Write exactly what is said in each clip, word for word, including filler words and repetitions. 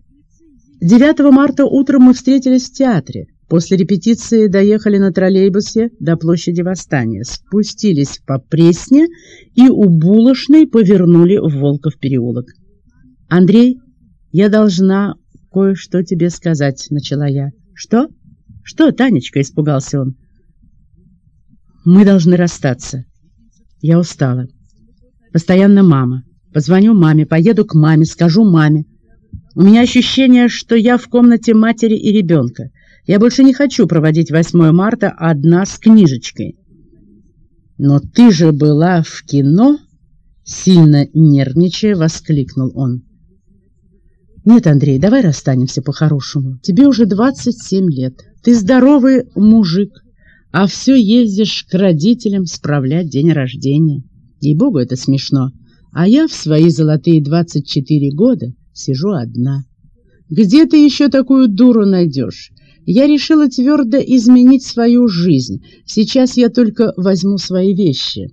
девятого марта утром мы встретились в театре. После репетиции доехали на троллейбусе до площади Восстания, спустились по Пресне и у Булочной повернули в Волков переулок. «Андрей, я должна кое-что тебе сказать», — начала я. «Что? Что, Танечка?» — испугался он. «Мы должны расстаться. Я устала. Постоянно мама. Позвоню маме, поеду к маме, скажу маме. У меня ощущение, что я в комнате матери и ребенка. Я больше не хочу проводить восьмое марта одна с книжечкой». «Но ты же была в кино?» — сильно нервничая, воскликнул он. «Нет, Андрей, давай расстанемся по-хорошему. Тебе уже двадцать семь лет. Ты здоровый мужик, а все ездишь к родителям справлять день рождения. Ей-богу, это смешно. А я в свои золотые двадцать четыре года сижу одна. Где ты еще такую дуру найдешь? Я решила твердо изменить свою жизнь. Сейчас я только возьму свои вещи».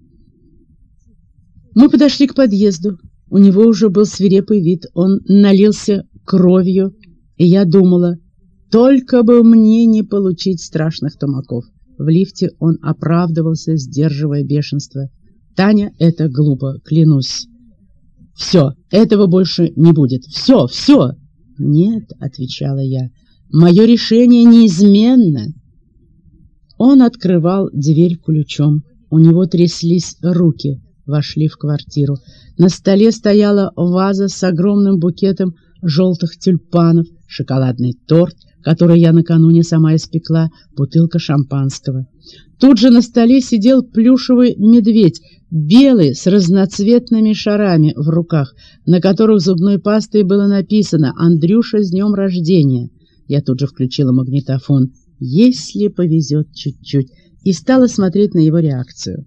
Мы подошли к подъезду. У него уже был свирепый вид. Он налился кровью, и я думала, только бы мне не получить страшных тумаков. В лифте он оправдывался, сдерживая бешенство. «Таня, это глупо, клянусь. Все, этого больше не будет. Все, все!» «Нет», — отвечала я, — «мое решение неизменно». Он открывал дверь ключом. У него тряслись руки. Вошли в квартиру. На столе стояла ваза с огромным букетом желтых тюльпанов, шоколадный торт, который я накануне сама испекла, бутылка шампанского. Тут же на столе сидел плюшевый медведь, белый, с разноцветными шарами в руках, на которых зубной пастой было написано «Андрюша, с днем рождения». Я тут же включила магнитофон, если повезет чуть-чуть, и стала смотреть на его реакцию.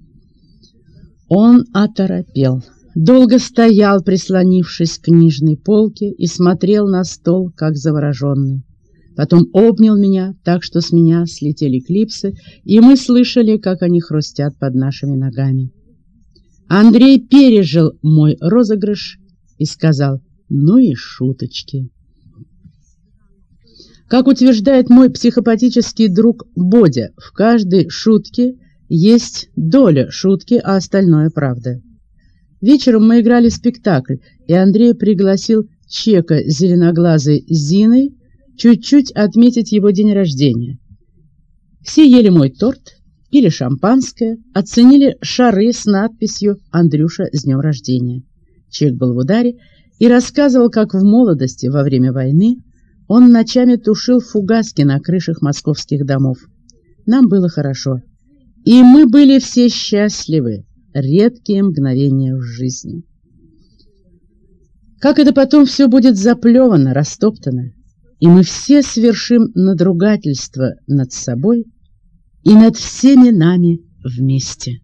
Он оторопел, долго стоял, прислонившись к книжной полке, и смотрел на стол, как завороженный. Потом обнял меня так, что с меня слетели клипсы, и мы слышали, как они хрустят под нашими ногами. Андрей пережил мой розыгрыш и сказал: «Ну и шуточки». Как утверждает мой психопатический друг Бодя, в каждой шутке есть доля шутки, а остальное правда. Вечером мы играли спектакль, и Андрей пригласил Чека с зеленоглазой Зиной чуть-чуть отметить его день рождения. Все ели мой торт, пили шампанское, оценили шары с надписью «Андрюша, с днем рождения». Чек был в ударе и рассказывал, как в молодости, во время войны, он ночами тушил фугаски на крышах московских домов. Нам было хорошо. И мы были все счастливы, редкие мгновения в жизни. Как это потом все будет заплевано, растоптано, и мы все совершим надругательство над собой и над всеми нами вместе.